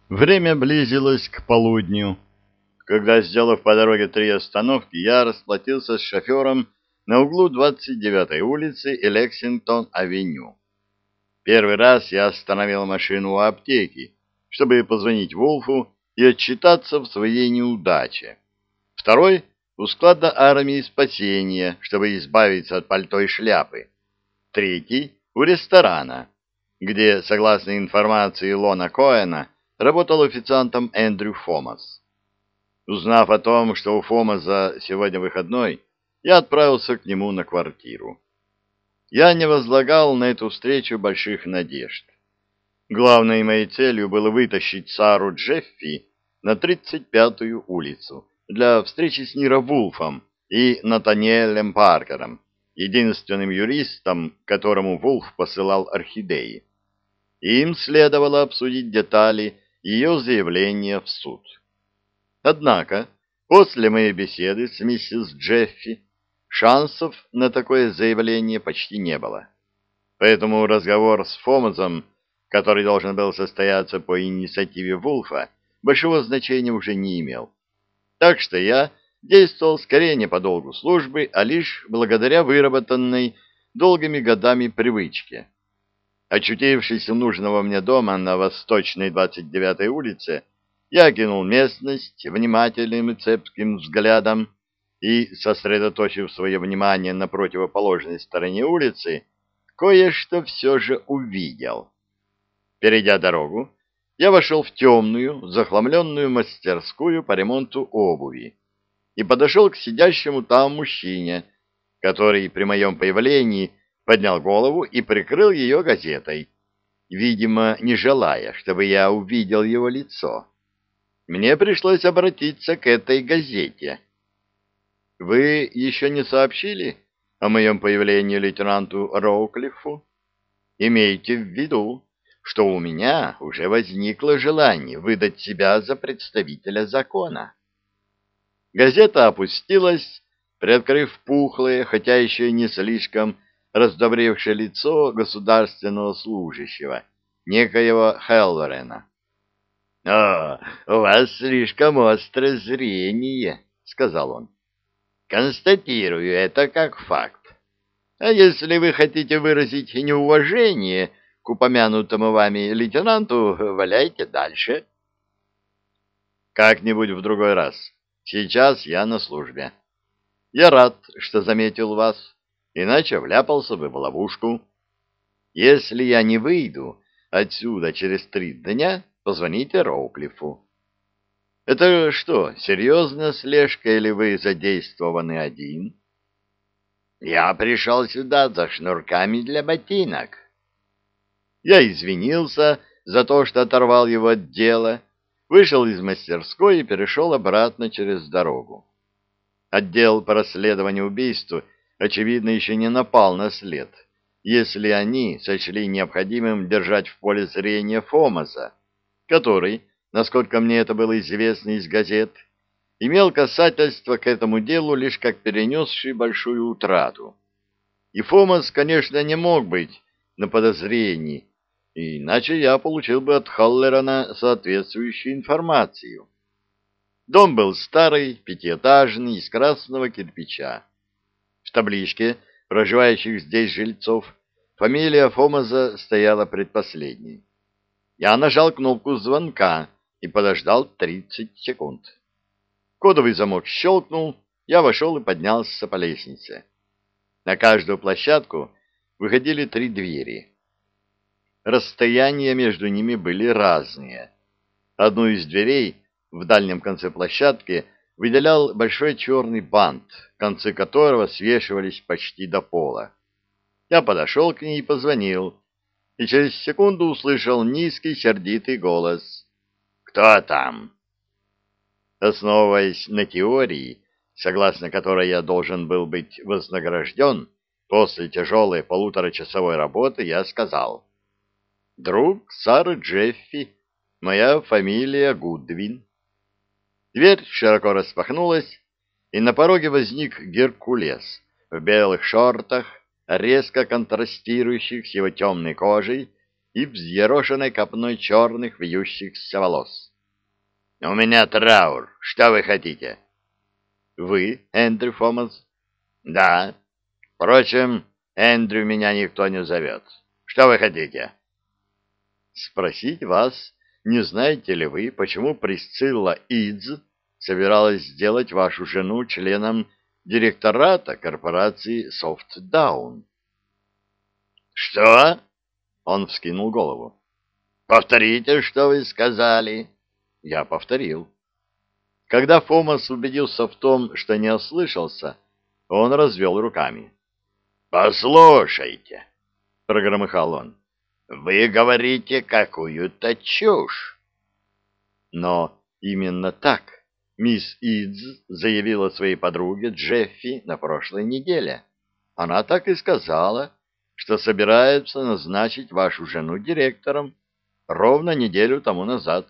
Время близилось к полудню. Когда, сделав по дороге 3 остановки, я расплатился с шофером на углу 29-й улицы и Лексингтон-авеню. Первый раз я остановил машину у аптеки, чтобы позвонить Вулфу и отчитаться в своей неудаче. Второй — у склада армии спасения, чтобы избавиться от пальто и шляпы. Третий — у ресторана, где, согласно информации Лона Коэна, работал официантом Эндрю Фомас. Узнав о том, что у Фомаса сегодня выходной, я отправился к нему на квартиру. Я не возлагал на эту встречу больших надежд. Главной моей целью было вытащить Сару Джеффи на 35-ю улицу для встречи с Ниро Вулфом и Натаниэлем Паркером, единственным юристом, которому Вулф посылал орхидеи. Им следовало обсудить детали ее заявления в суд. Однако, после моей беседы с миссис Джеффи, шансов на такое заявление почти не было. Поэтому разговор с Фомасом, который должен был состояться по инициативе Вулфа, большого значения уже не имел. Так что я действовал скорее не по долгу службы, а лишь благодаря выработанной долгими годами привычке. Очутившись у нужного мне дома на Восточной 29-й улице, я окинул местность внимательным и цепким взглядом и, сосредоточив свое внимание на противоположной стороне улицы, кое-что все же увидел. Перейдя дорогу, я вошел в темную, захламленную мастерскую по ремонту обуви и подошел к сидящему там мужчине, который при моем появлении поднял голову и прикрыл ее газетой, видимо, не желая, чтобы я увидел его лицо. Мне пришлось обратиться к этой газете. «Вы еще не сообщили о моем появлении лейтенанту Роуклиффу? Имейте в виду, что у меня уже возникло желание выдать себя за представителя закона». Газета опустилась, приоткрыв пухлое, хотя еще не слишком раздобревшее лицо государственного служащего, некоего Хелверена. — О, у вас слишком острое зрение, — сказал он. — Констатирую это как факт. А если вы хотите выразить неуважение к упомянутому вами лейтенанту, валяйте дальше. — Как-нибудь в другой раз. Сейчас я на службе. Я рад, что заметил вас, иначе вляпался бы в ловушку. Если я не выйду отсюда через 3 дня, позвоните Роуклиффу. Это что, серьезная слежка или вы задействованы один? Я пришел сюда за шнурками для ботинок. Я извинился за то, что оторвал его от дела, вышел из мастерской и перешел обратно через дорогу. Отдел по расследованию убийства, очевидно, еще не напал на след, если они сочли необходимым держать в поле зрения Фомаса, который, насколько мне это было известно из газет, имел касательство к этому делу лишь как перенесший большую утрату. И Фомас, конечно, не мог быть на подозрении, иначе я получил бы от Халлерана соответствующую информацию. Дом был старый, пятиэтажный, из красного кирпича. В табличке проживающих здесь жильцов фамилия Фомаса стояла предпоследней. Я нажал кнопку звонка и подождал 30 секунд. Кодовый замок щелкнул, я вошел и поднялся по лестнице. На каждую площадку выходили 3 двери. Расстояния между ними были разные. Одну из дверей в дальнем конце площадки выделял большой черный бант, концы которого свешивались почти до пола. Я подошел к ней и позвонил, и через секунду услышал низкий сердитый голос. «Кто там?» Основываясь на теории, согласно которой я должен был быть вознагражден после тяжелой 1,5-часовой работы, я сказал: «Друг Сары Джеффи, моя фамилия Гудвин». Дверь широко распахнулась, и на пороге возник Геркулес в белых шортах, резко контрастирующих с его темной кожей и взъерошенной копной черных вьющихся волос. — У меня траур. Что вы хотите? — Вы, Эндрю Фомас? — Да. Впрочем, Эндрю меня никто не зовет. Что вы хотите? — Спросить вас, не знаете ли вы, почему Присцилла Идз собиралась сделать вашу жену членом директората корпорации Софтдаун? — Что? — он вскинул голову. — Повторите, что вы сказали. Я повторил. Когда Фомас убедился в том, что не ослышался, он развел руками. — Послушайте, — прогромыхал он, — вы говорите какую-то чушь. Но именно так мисс Идз заявила своей подруге Джеффи на прошлой неделе. Она так и сказала, что собирается назначить вашу жену директором ровно неделю тому назад.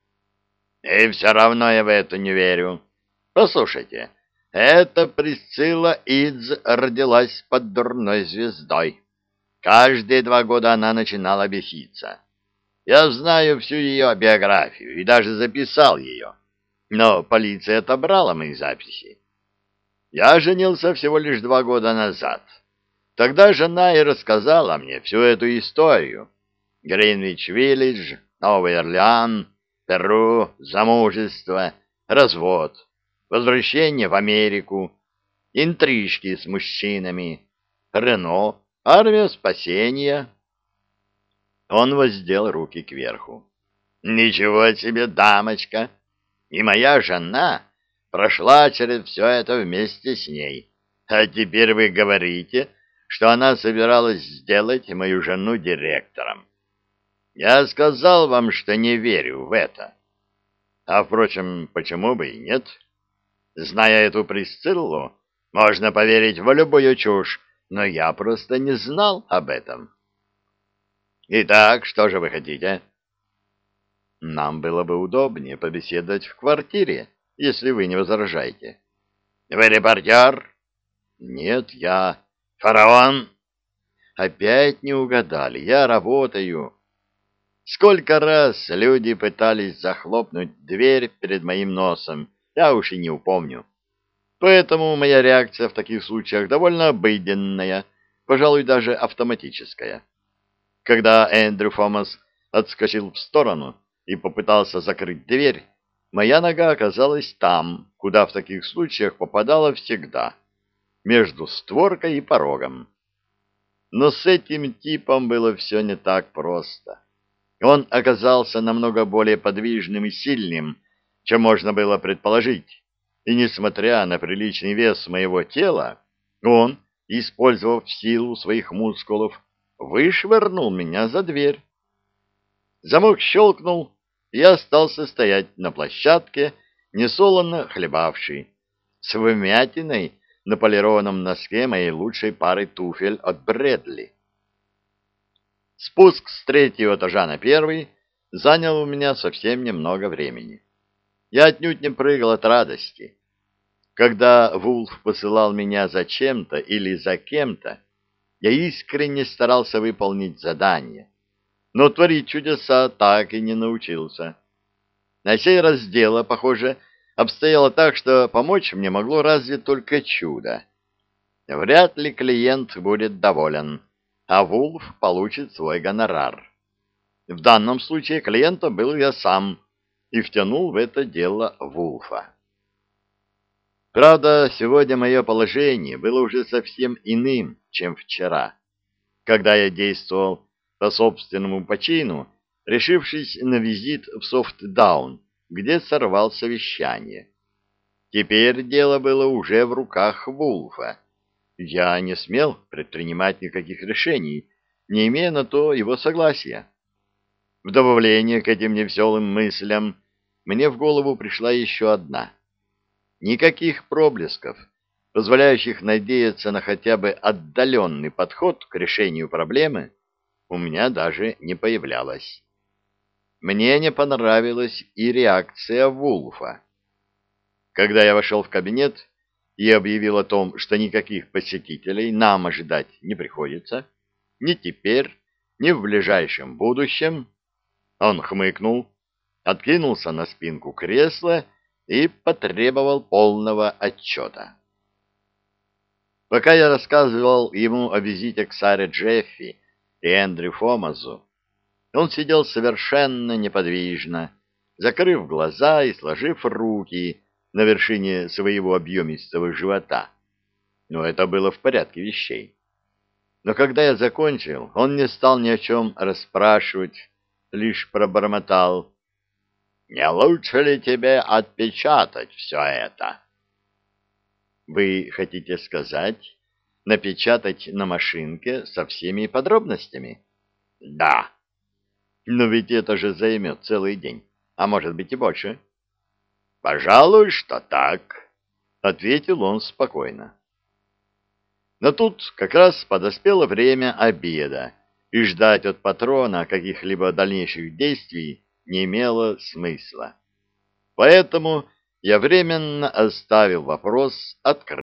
И все равно я в это не верю. Послушайте, эта Присцилла Идз родилась под дурной звездой. Каждые 2 года она начинала беситься. Я знаю всю ее биографию и даже записал ее. Но полиция отобрала мои записи. Я женился всего лишь 2 года назад. Тогда жена и рассказала мне всю эту историю. Гринвич-Виллидж, Новый Орлеан, Перу, замужество, развод, возвращение в Америку, интрижки с мужчинами, Рено, армия спасения. Он воздел руки кверху. Ничего себе, дамочка! И моя жена прошла через все это вместе с ней. А теперь вы говорите, что она собиралась сделать мою жену директором. Я сказал вам, что не верю в это. А, впрочем, почему бы и нет? Зная эту Присциллу, можно поверить в любую чушь, но я просто не знал об этом. Итак, что же вы хотите? Нам было бы удобнее побеседовать в квартире, если вы не возражаете. Вы репортер? Нет, я... Фараон? Опять не угадали, я работаю. Сколько раз люди пытались захлопнуть дверь перед моим носом, я уж и не упомню. Поэтому моя реакция в таких случаях довольно обыденная, пожалуй, даже автоматическая. Когда Эндрю Фомас отскочил в сторону и попытался закрыть дверь, моя нога оказалась там, куда в таких случаях попадала всегда, между створкой и порогом. Но с этим типом было все не так просто. Он оказался намного более подвижным и сильным, чем можно было предположить, и, несмотря на приличный вес моего тела, он, использовав силу своих мускулов, вышвырнул меня за дверь. Замок щелкнул, и я остался стоять на площадке, несолоно хлебавший, с вмятиной на полированном носке моей лучшей пары туфель от Брэдли. Спуск с 3-го этажа на 1-й занял у меня совсем немного времени. Я отнюдь не прыгал от радости. Когда Вулф посылал меня за чем-то или за кем-то, я искренне старался выполнить задание, но творить чудеса так и не научился. На сей раз дело, похоже, обстояло так, что помочь мне могло разве только чудо. Вряд ли клиент будет доволен, а Вулф получит свой гонорар. В данном случае клиентом был я сам и втянул в это дело Вулфа. Правда, сегодня мое положение было уже совсем иным, чем вчера, когда я действовал по собственному почину, решившись на визит в Софтдаун, где сорвал совещание. Теперь дело было уже в руках Вулфа. Я не смел предпринимать никаких решений, не имея на то его согласия. В добавление к этим невеселым мыслям мне в голову пришла еще одна. Никаких проблесков, позволяющих надеяться на хотя бы отдаленный подход к решению проблемы, у меня даже не появлялось. Мне не понравилась и реакция Вулфа. Когда я вошел в кабинет и объявил о том, что никаких посетителей нам ожидать не приходится, ни теперь, ни в ближайшем будущем. Он хмыкнул, откинулся на спинку кресла и потребовал полного отчета. Пока я рассказывал ему о визите к Саре Джеффи и Эндрю Фомазу, он сидел совершенно неподвижно, закрыв глаза и сложив руки на вершине своего объемистого живота. Но это было в порядке вещей. Но когда я закончил, он не стал ни о чем расспрашивать, лишь пробормотал: «Не лучше ли тебе отпечатать все это?» «Вы хотите сказать, напечатать на машинке со всеми подробностями?» «Да». «Но ведь это же займет целый день, а может быть и больше». «Пожалуй, что так», — ответил он спокойно. Но тут как раз подоспело время обеда, и ждать от патрона каких-либо дальнейших действий не имело смысла. Поэтому я временно оставил вопрос открытым.